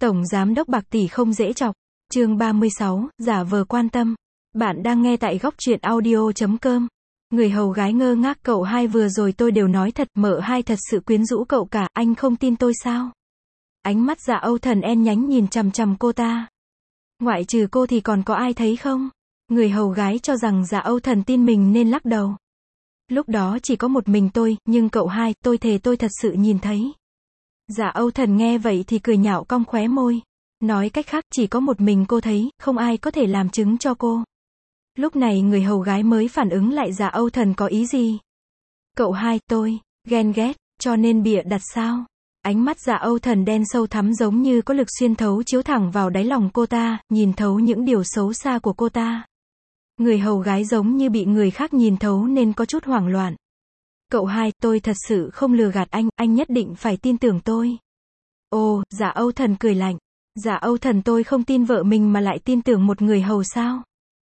Tổng giám đốc bạc tỷ không dễ chọc. Chương 36, giả vờ quan tâm. Bạn đang nghe tại góc truyện audio.com. Người hầu gái ngơ ngác, cậu hai vừa rồi tôi đều nói thật, mợ hai thật sự quyến rũ cậu cả, anh không tin tôi sao? Ánh mắt Dạ Âu Thần en nhánh nhìn chằm chằm cô ta. Ngoại trừ cô thì còn có ai thấy không? Người hầu gái cho rằng Dạ Âu Thần tin mình nên lắc đầu. Lúc đó chỉ có một mình tôi, nhưng cậu hai, tôi thề tôi thật sự nhìn thấy. Dạ Âu Thần nghe vậy thì cười nhạo cong khóe môi. Nói cách khác, chỉ có một mình cô thấy, không ai có thể làm chứng cho cô. Lúc này người hầu gái mới phản ứng lại Dạ Âu Thần có ý gì. Cậu hai, tôi, ghen ghét, cho nên bịa đặt sao? Ánh mắt Dạ Âu Thần đen sâu thắm giống như có lực xuyên thấu chiếu thẳng vào đáy lòng cô ta, nhìn thấu những điều xấu xa của cô ta. Người hầu gái giống như bị người khác nhìn thấu nên có chút hoảng loạn. Cậu hai, tôi thật sự không lừa gạt anh nhất định phải tin tưởng tôi. Ồ, Dạ Âu Thần cười lạnh. Dạ Âu Thần, tôi không tin vợ mình mà lại tin tưởng một người hầu sao?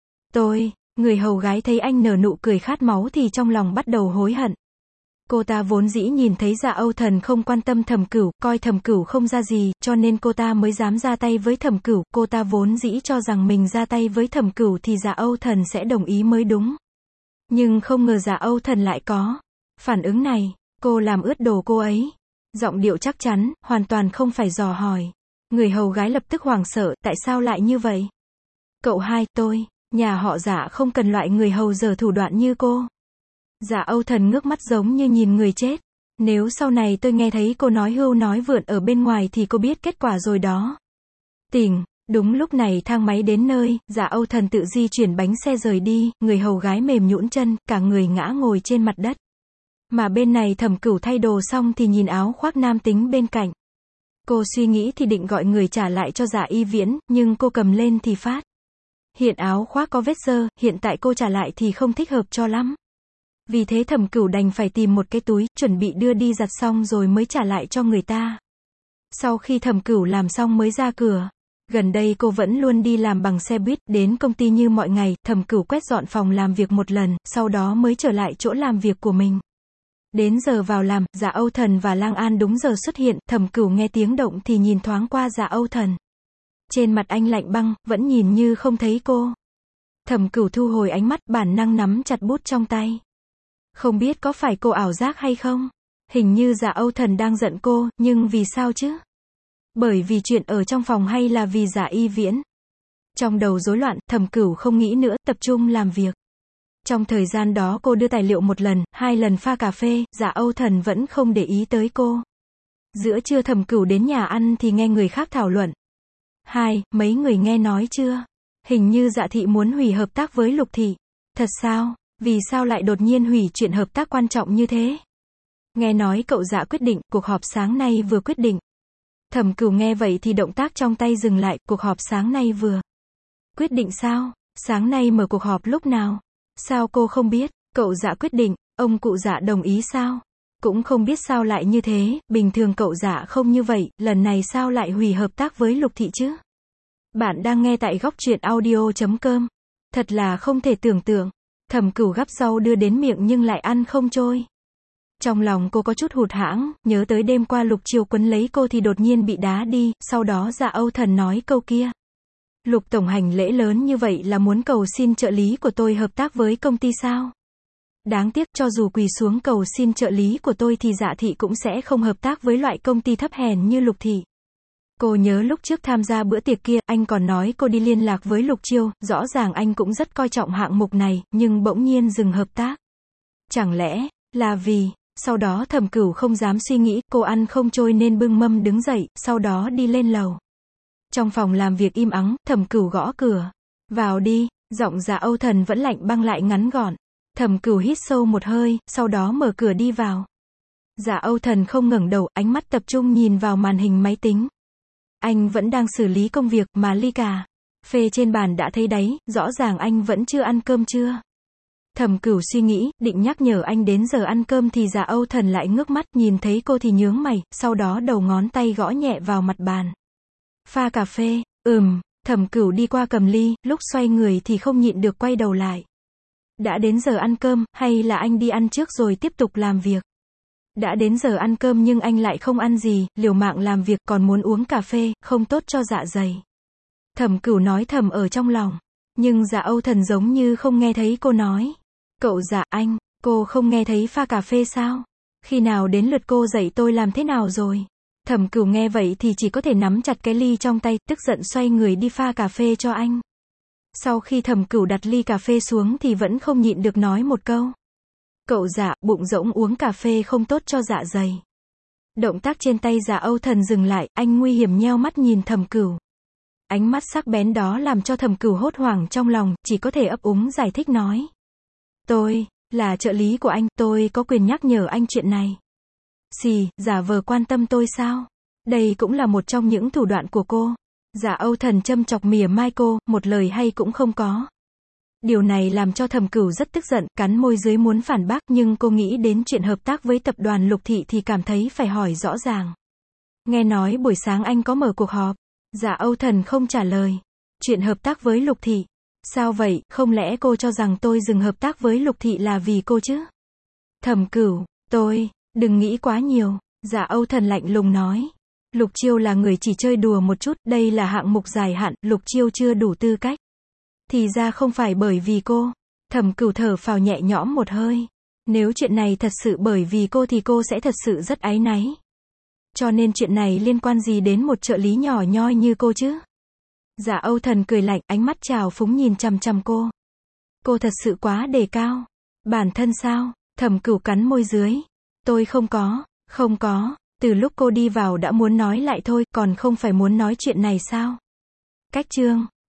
Người hầu gái thấy anh nở nụ cười khát máu thì trong lòng bắt đầu hối hận. Cô ta vốn dĩ nhìn thấy Dạ Âu Thần không quan tâm Thẩm Cửu, coi Thẩm Cửu không ra gì, cho nên cô ta mới dám ra tay với Thẩm Cửu, cô ta vốn dĩ cho rằng mình ra tay với Thẩm Cửu thì Dạ Âu Thần sẽ đồng ý mới đúng. Nhưng không ngờ Dạ Âu Thần lại có phản ứng này, cô làm ướt đồ cô ấy. Giọng điệu chắc chắn, hoàn toàn không phải dò hỏi. Người hầu gái lập tức hoảng sợ, tại sao lại như vậy? Cậu hai, nhà họ Dạ không cần loại người hầu dở thủ đoạn như cô. Dạ Âu Thần ngước mắt giống như nhìn người chết. Nếu sau này tôi nghe thấy cô nói hưu nói vượn ở bên ngoài thì cô biết kết quả rồi đó. Tỉnh. Đúng lúc này thang máy đến nơi, Dạ Âu Thần tự di chuyển bánh xe rời đi, người hầu gái mềm nhũn chân, cả người ngã ngồi trên mặt đất. Mà bên này Thẩm Cửu thay đồ xong thì nhìn áo khoác nam tính bên cạnh. Cô suy nghĩ thì định gọi người trả lại cho Dạ Y Viễn, nhưng cô cầm lên thì phát hiện áo khoác có vết dơ, hiện tại cô trả lại thì không thích hợp cho lắm. Vì thế Thẩm Cửu đành phải tìm một cái túi, chuẩn bị đưa đi giặt xong rồi mới trả lại cho người ta. Sau khi Thẩm Cửu làm xong mới ra cửa. Gần đây cô vẫn luôn đi làm bằng xe buýt, đến công ty như mọi ngày, Thẩm Cửu quét dọn phòng làm việc một lần, sau đó mới trở lại chỗ làm việc của mình. Đến giờ vào làm, Dạ Âu Thần và Lang An đúng giờ xuất hiện, Thẩm Cửu nghe tiếng động thì nhìn thoáng qua Dạ Âu Thần. Trên mặt anh lạnh băng, vẫn nhìn như không thấy cô. Thẩm Cửu thu hồi ánh mắt, bản năng nắm chặt bút trong tay. Không biết có phải cô ảo giác hay không? Hình như Dạ Âu Thần đang giận cô, nhưng vì sao chứ? Bởi vì chuyện ở trong phòng hay là vì Dạ Y Viễn? Trong đầu rối loạn, Thẩm Cửu không nghĩ nữa, tập trung làm việc. Trong thời gian đó cô đưa tài liệu một lần, 2 lần pha cà phê, Dạ Âu Thần vẫn không để ý tới cô. Giữa trưa Thẩm Cửu đến nhà ăn thì nghe người khác thảo luận. Mấy người nghe nói chưa? Hình như Dạ Thị muốn hủy hợp tác với Lục Thị. Thật sao? Vì sao lại đột nhiên hủy chuyện hợp tác quan trọng như thế? Nghe nói cậu Dạ quyết định, cuộc họp sáng nay vừa quyết định. Thẩm Cửu nghe vậy thì động tác trong tay dừng lại, cuộc họp sáng nay vừa quyết định sao? Sáng nay mở cuộc họp lúc nào? Sao cô không biết? Cậu Dạ quyết định, ông cụ Dạ đồng ý sao? Cũng không biết sao lại như thế, bình thường cậu Dạ không như vậy, lần này sao lại hủy hợp tác với Lục Thị chứ? Bạn đang nghe tại góc truyện audio.com. Thật là không thể tưởng tượng. Thẩm Cửu gắp rau đưa đến miệng nhưng lại ăn không trôi. Trong lòng cô có chút hụt hẫng, nhớ tới đêm qua Lục Chiêu quấn lấy cô thì đột nhiên bị đá đi, sau đó Dạ Âu Thần nói câu kia. Lục tổng hành lễ lớn như vậy là muốn cầu xin trợ lý của tôi hợp tác với công ty sao? Đáng tiếc, cho dù quỳ xuống cầu xin trợ lý của tôi thì Dạ Thị cũng sẽ không hợp tác với loại công ty thấp hèn như Lục Thị. Cô nhớ lúc trước tham gia bữa tiệc kia, anh còn nói cô đi liên lạc với Lục Chiêu, rõ ràng anh cũng rất coi trọng hạng mục này, nhưng bỗng nhiên dừng hợp tác. Chẳng lẽ là vì... Sau đó Thẩm Cửu không dám suy nghĩ, cô ăn không trôi nên bưng mâm đứng dậy, sau đó đi lên lầu. Trong phòng làm việc im ắng, Thẩm Cửu gõ cửa. Vào đi, giọng Dạ Âu Thần vẫn lạnh băng lại ngắn gọn. Thẩm Cửu hít sâu một hơi, sau đó mở cửa đi vào. Dạ Âu Thần không ngẩng đầu, ánh mắt tập trung nhìn vào màn hình máy tính. Anh vẫn đang xử lý công việc mà ly cà phê trên bàn đã thấy đáy, rõ ràng anh vẫn chưa ăn cơm trưa. Thẩm Cửu suy nghĩ, định nhắc nhở anh đến giờ ăn cơm thì Dạ Âu Thần lại ngước mắt, nhìn thấy cô thì nhướng mày, sau đó đầu ngón tay gõ nhẹ vào mặt bàn. Pha cà phê, Thẩm Cửu đi qua cầm ly, lúc xoay người thì không nhịn được quay đầu lại. Đã đến giờ ăn cơm, hay là anh đi ăn trước rồi tiếp tục làm việc? Đã đến giờ ăn cơm nhưng anh lại không ăn gì, liều mạng làm việc còn muốn uống cà phê, không tốt cho dạ dày. Thẩm Cửu nói thầm ở trong lòng. Nhưng Dạ Âu Thần giống như không nghe thấy cô nói. Cậu Dạ, anh, cô không nghe thấy pha cà phê sao? Khi nào đến lượt cô dạy tôi làm thế nào rồi? Thẩm Cửu nghe vậy thì chỉ có thể nắm chặt cái ly trong tay, tức giận xoay người đi pha cà phê cho anh. Sau khi Thẩm Cửu đặt ly cà phê xuống thì vẫn không nhịn được nói một câu. Cậu Dạ, bụng rỗng uống cà phê không tốt cho dạ dày. Động tác trên tay Dạ Âu Thần dừng lại, anh nguy hiểm nheo mắt nhìn Thẩm Cửu. Ánh mắt sắc bén đó làm cho Thẩm Cửu hốt hoảng trong lòng, chỉ có thể ấp úng giải thích nói. Tôi, là trợ lý của anh, tôi có quyền nhắc nhở anh chuyện này. Xì, giả vờ quan tâm tôi sao? Đây cũng là một trong những thủ đoạn của cô. Dạ Âu Thần châm chọc mỉa mai cô, một lời hay cũng không có. Điều này làm cho Thẩm Cửu rất tức giận, cắn môi dưới muốn phản bác nhưng cô nghĩ đến chuyện hợp tác với tập đoàn Lục Thị thì cảm thấy phải hỏi rõ ràng. Nghe nói buổi sáng anh có mở cuộc họp. Dạ Âu Thần không trả lời. Chuyện hợp tác với Lục Thị. Sao vậy, không lẽ cô cho rằng tôi dừng hợp tác với Lục Thị là vì cô chứ? Thẩm Cửu, đừng nghĩ quá nhiều. Dạ Âu Thần lạnh lùng nói. Lục Chiêu là người chỉ chơi đùa một chút, đây là hạng mục dài hạn, Lục Chiêu chưa đủ tư cách. Thì ra không phải bởi vì cô. Thẩm Cửu thở phào nhẹ nhõm một hơi. Nếu chuyện này thật sự bởi vì cô thì cô sẽ thật sự rất áy náy. Cho nên chuyện này liên quan gì đến một trợ lý nhỏ nhoi như cô chứ? Dạ Âu Thần cười lạnh, ánh mắt trào phúng nhìn chằm chằm cô. Cô thật sự quá đề cao. Bản thân sao? Thẩm Cửu cắn môi dưới. Tôi không có. Từ lúc cô đi vào đã muốn nói lại thôi, còn không phải muốn nói chuyện này sao? Cách chương